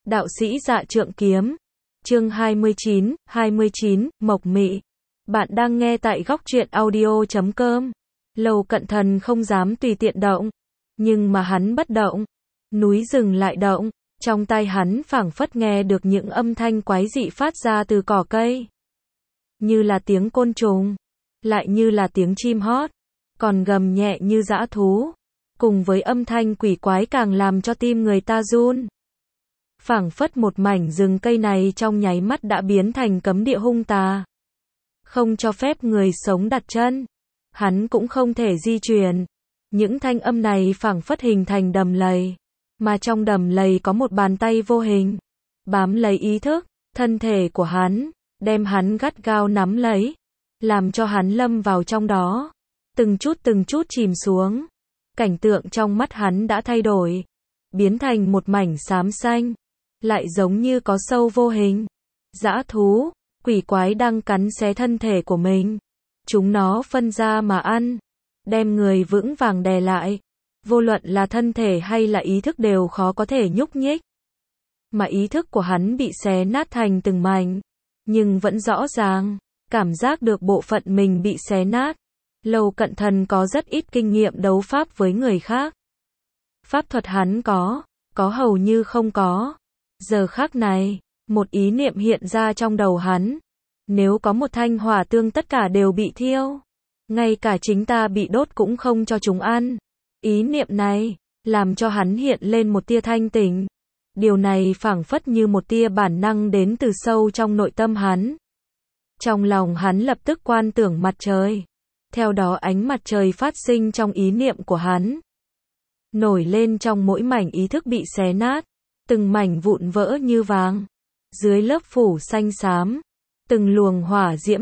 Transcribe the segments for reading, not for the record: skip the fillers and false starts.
Đạo sĩ Dạ Trượng Kiếm. Chương 29, Mộc Mị. Bạn đang nghe tại Góc Truyện Audio.com. Lâu Cận Thần không dám tùy tiện động, nhưng mà hắn bất động, núi rừng lại động, trong tai hắn phảng phất nghe được những âm thanh quái dị phát ra từ cỏ cây. Như là tiếng côn trùng, lại như là tiếng chim hót, còn gầm nhẹ như dã thú, cùng với âm thanh quỷ quái càng làm cho tim người ta run. Phảng phất một mảnh rừng cây này trong nháy mắt đã biến thành cấm địa hung tà, không cho phép người sống đặt chân, hắn cũng không thể di chuyển. Những thanh âm này phảng phất hình thành đầm lầy, mà trong đầm lầy có một bàn tay vô hình, bám lấy ý thức, thân thể của hắn, đem hắn gắt gao nắm lấy, làm cho hắn lâm vào trong đó, từng chút chìm xuống. Cảnh tượng trong mắt hắn đã thay đổi, biến thành một mảnh xám xanh, lại giống như có sâu vô hình, dã thú, quỷ quái đang cắn xé thân thể của mình. Chúng nó phân ra mà ăn, đem người vững vàng đè lại, vô luận là thân thể hay là ý thức đều khó có thể nhúc nhích. Mà ý thức của hắn bị xé nát thành từng mảnh, nhưng vẫn rõ ràng cảm giác được bộ phận mình bị xé nát. Lâu Cận Thần có rất ít kinh nghiệm đấu pháp với người khác. Pháp thuật hắn có hầu như không có. Giờ khắc này, một ý niệm hiện ra trong đầu hắn. Nếu có một thanh hỏa tương tất cả đều bị thiêu, ngay cả chính ta bị đốt cũng không cho chúng ăn. Ý niệm này, làm cho hắn hiện lên một tia thanh tỉnh. Điều này phảng phất như một tia bản năng đến từ sâu trong nội tâm hắn. Trong lòng hắn lập tức quan tưởng mặt trời. Theo đó ánh mặt trời phát sinh trong ý niệm của hắn, nổi lên trong mỗi mảnh ý thức bị xé nát, từng mảnh vụn vỡ như vàng, dưới lớp phủ xanh xám, từng luồng hỏa diễm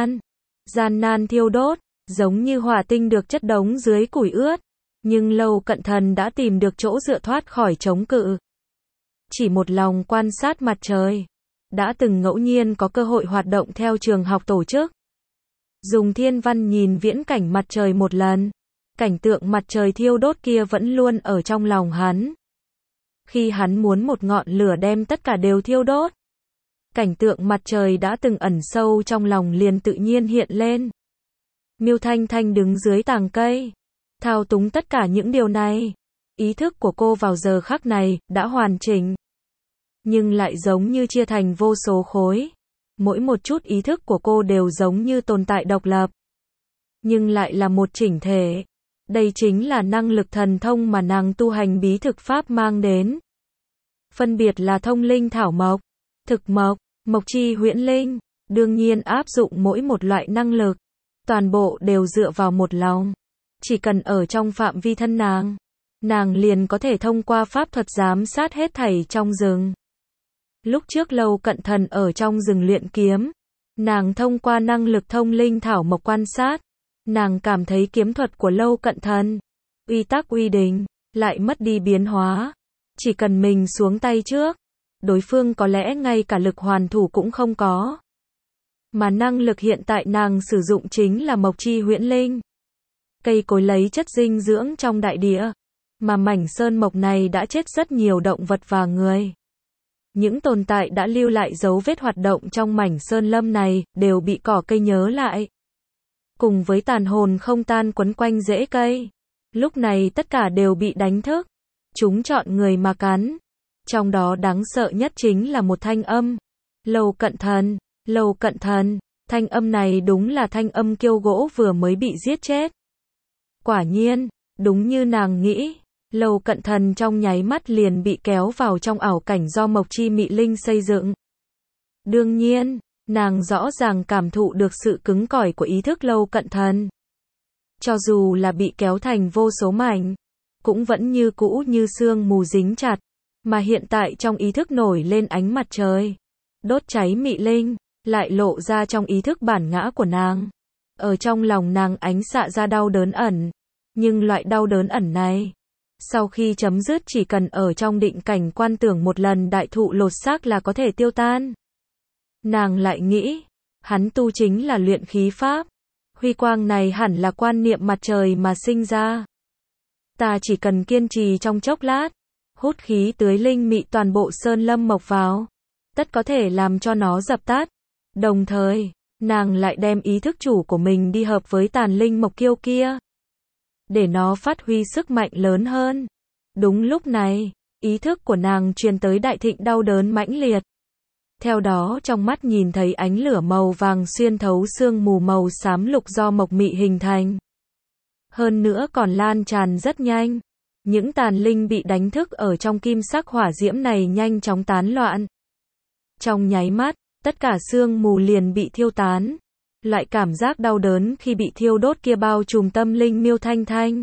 gian nan thiêu đốt, giống như hỏa tinh được chất đống dưới củi ướt, nhưng Lâu Cận Thần đã tìm được chỗ dựa thoát khỏi chống cự. Chỉ một lòng quan sát mặt trời, đã từng ngẫu nhiên có cơ hội hoạt động theo trường học tổ chức. Dùng thiên văn nhìn viễn cảnh mặt trời một lần, cảnh tượng mặt trời thiêu đốt kia vẫn luôn ở trong lòng hắn. Khi hắn muốn một ngọn lửa đem tất cả đều thiêu đốt, cảnh tượng mặt trời đã từng ẩn sâu trong lòng liền tự nhiên hiện lên. Miêu Thanh Thanh đứng dưới tàng cây, thao túng tất cả những điều này. Ý thức của cô vào giờ khắc này đã hoàn chỉnh, nhưng lại giống như chia thành vô số khối. Mỗi một chút ý thức của cô đều giống như tồn tại độc lập, nhưng lại là một chỉnh thể. Đây chính là năng lực thần thông mà nàng tu hành bí thực pháp mang đến. Phân biệt là thông linh thảo mộc, thực mộc, mộc chi huyễn linh. Đương nhiên áp dụng mỗi một loại năng lực, toàn bộ đều dựa vào một lòng. Chỉ cần ở trong phạm vi thân nàng liền có thể thông qua pháp thuật giám sát hết thảy trong rừng. Lúc trước Lâu Cận Thần ở trong rừng luyện kiếm, nàng thông qua năng lực thông linh thảo mộc quan sát, nàng cảm thấy kiếm thuật của Lâu Cận Thần, uy tắc uy đình, lại mất đi biến hóa. Chỉ cần mình xuống tay trước, đối phương có lẽ ngay cả lực hoàn thủ cũng không có. Mà năng lực hiện tại nàng sử dụng chính là mộc chi huyễn linh. Cây cối lấy chất dinh dưỡng trong đại địa, mà mảnh sơn mộc này đã chết rất nhiều động vật và người. Những tồn tại đã lưu lại dấu vết hoạt động trong mảnh sơn lâm này, đều bị cỏ cây nhớ lại. Cùng với tàn hồn không tan quấn quanh rễ cây. Lúc này tất cả đều bị đánh thức. Chúng chọn người mà cắn. Trong đó đáng sợ nhất chính là một thanh âm. Lâu Cận Thần, thanh âm này đúng là thanh âm kiêu gỗ vừa mới bị giết chết. Quả nhiên, đúng như nàng nghĩ. Lâu Cận Thần trong nháy mắt liền bị kéo vào trong ảo cảnh do mộc chi mị linh xây dựng. Đương nhiên, nàng rõ ràng cảm thụ được sự cứng cỏi của ý thức Lâu Cận Thần. Cho dù là bị kéo thành vô số mảnh, cũng vẫn như cũ như sương mù dính chặt, mà hiện tại trong ý thức nổi lên ánh mặt trời, đốt cháy mị linh, lại lộ ra trong ý thức bản ngã của nàng. Ở trong lòng nàng ánh xạ ra đau đớn ẩn, nhưng loại đau đớn ẩn này, sau khi chấm dứt chỉ cần ở trong định cảnh quan tưởng một lần đại thụ lột xác là có thể tiêu tan. Nàng lại nghĩ, hắn tu chính là luyện khí pháp. Huy quang này hẳn là quan niệm mặt trời mà sinh ra. Ta chỉ cần kiên trì trong chốc lát, hút khí tưới linh mị toàn bộ sơn lâm mộc vào, tất có thể làm cho nó dập tắt. Đồng thời, nàng lại đem ý thức chủ của mình đi hợp với tàn linh mộc kiêu kia, để nó phát huy sức mạnh lớn hơn. Đúng lúc này, ý thức của nàng truyền tới đại thịnh đau đớn mãnh liệt. Theo đó trong mắt nhìn thấy ánh lửa màu vàng xuyên thấu sương mù màu xám lục do mộc mị hình thành. Hơn nữa còn lan tràn rất nhanh. Những tàn linh bị đánh thức ở trong kim sắc hỏa diễm này nhanh chóng tán loạn. Trong nháy mắt, tất cả sương mù liền bị thiêu tán. Loại cảm giác đau đớn khi bị thiêu đốt kia bao trùm tâm linh Miêu Thanh Thanh.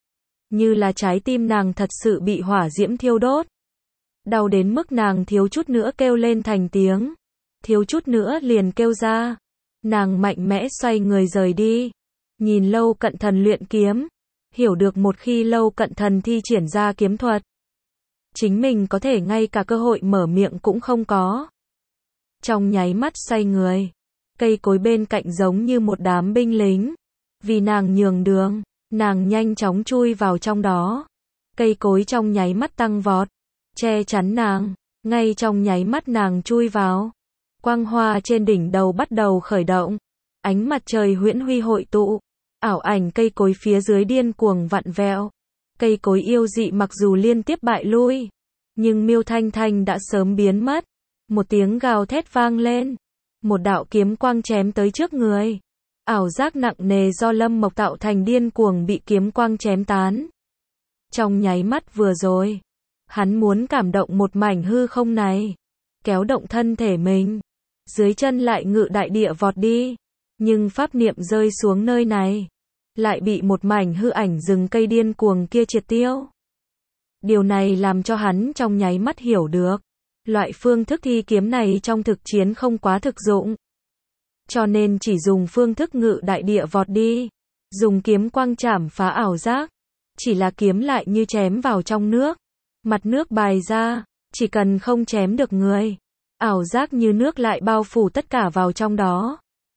Như là trái tim nàng thật sự bị hỏa diễm thiêu đốt. Đau đến mức nàng thiếu chút nữa kêu lên thành tiếng. Thiếu chút nữa liền kêu ra. Nàng mạnh mẽ xoay người rời đi. Nhìn Lâu Cận Thần luyện kiếm. Hiểu được một khi Lâu Cận Thần thi triển ra kiếm thuật, chính mình có thể ngay cả cơ hội mở miệng cũng không có. Trong nháy mắt xoay người, cây cối bên cạnh giống như một đám binh lính. Vì nàng nhường đường, nàng nhanh chóng chui vào trong đó. Cây cối trong nháy mắt tăng vọt, che chắn nàng. Ngay trong nháy mắt nàng chui vào, quang hoa trên đỉnh đầu bắt đầu khởi động. Ánh mặt trời huyễn huy hội tụ. Ảo ảnh cây cối phía dưới điên cuồng vặn vẹo. Cây cối yêu dị mặc dù liên tiếp bại lui, nhưng Miêu Thanh Thanh đã sớm biến mất. Một tiếng gào thét vang lên. Một đạo kiếm quang chém tới trước người. Ảo giác nặng nề do Lâm Mộc tạo thành điên cuồng bị kiếm quang chém tán. Trong nháy mắt vừa rồi, hắn muốn cảm động một mảnh hư không này, kéo động thân thể mình, dưới chân lại ngự đại địa vọt đi. Nhưng pháp niệm rơi xuống nơi này, lại bị một mảnh hư ảnh rừng cây điên cuồng kia triệt tiêu. Điều này làm cho hắn trong nháy mắt hiểu được, loại phương thức thi kiếm này trong thực chiến không quá thực dụng. Cho nên chỉ dùng phương thức ngự đại địa vọt đi, dùng kiếm quang chảm phá ảo giác. Chỉ là kiếm lại như chém vào trong nước, mặt nước bài ra, chỉ cần không chém được người, ảo giác như nước lại bao phủ tất cả vào trong đó.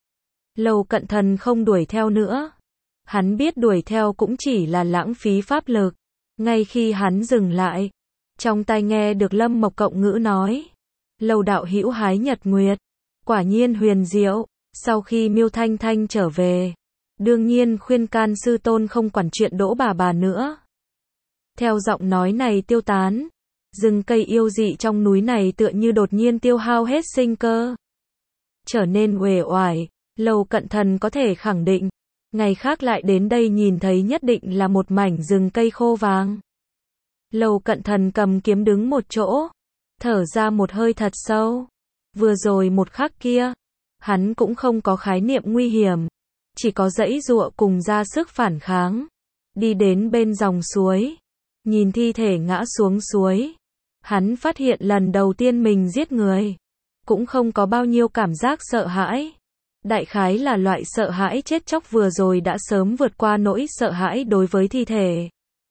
Lâu Cận Thần không đuổi theo nữa. Hắn biết đuổi theo cũng chỉ là lãng phí pháp lực. Ngay khi hắn dừng lại, trong tai nghe được Lâm Mộc cộng ngữ nói: Lâu đạo hữu hái nhật nguyệt, quả nhiên huyền diệu. Sau khi Miêu Thanh Thanh trở về, đương nhiên khuyên can sư tôn không quản chuyện Đỗ bà nữa. Theo giọng nói này tiêu tán, rừng cây yêu dị trong núi này tựa như đột nhiên tiêu hao hết sinh cơ, trở nên uể oải. Lâu Cận Thần có thể khẳng định, ngày khác lại đến đây nhìn thấy nhất định là một mảnh rừng cây khô vàng. Lâu Cận Thần cầm kiếm đứng một chỗ, thở ra một hơi thật sâu. Vừa rồi một khắc kia, hắn cũng không có khái niệm nguy hiểm, chỉ có giãy giụa cùng ra sức phản kháng. Đi đến bên dòng suối, nhìn thi thể ngã xuống suối, hắn phát hiện lần đầu tiên mình giết người, cũng không có bao nhiêu cảm giác sợ hãi. Đại khái là loại sợ hãi chết chóc vừa rồi đã sớm vượt qua nỗi sợ hãi đối với thi thể.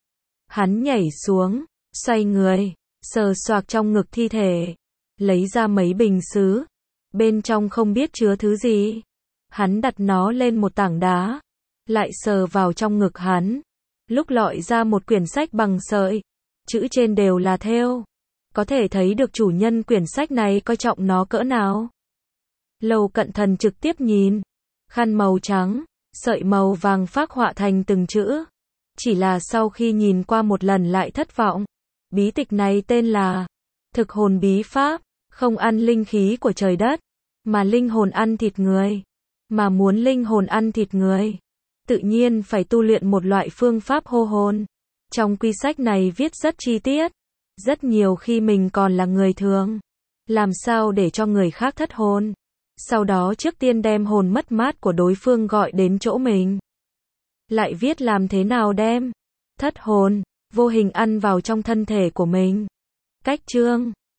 Hắn nhảy xuống, xoay người, sờ soạc trong ngực thi thể, lấy ra mấy bình sứ, bên trong không biết chứa thứ gì. Hắn đặt nó lên một tảng đá, lại sờ vào trong ngực hắn, lúc lọi ra một quyển sách bằng sợi, chữ trên đều là thêu. Có thể thấy được chủ nhân quyển sách này coi trọng nó cỡ nào. Lâu Cận Thần trực tiếp nhìn, khăn màu trắng, sợi màu vàng phác họa thành từng chữ. Chỉ là sau khi nhìn qua một lần lại thất vọng. Bí tịch này tên là Thực hồn bí pháp, không ăn linh khí của trời đất, mà linh hồn ăn thịt người. Mà muốn linh hồn ăn thịt người, tự nhiên phải tu luyện một loại phương pháp hô hồn. Trong quy sách này viết rất chi tiết, rất nhiều khi mình còn là người thường, làm sao để cho người khác thất hồn. Sau đó trước tiên đem hồn mất mát của đối phương gọi đến chỗ mình. Lại viết làm thế nào đem thất hồn vô hình ăn vào trong thân thể của mình. Cách chương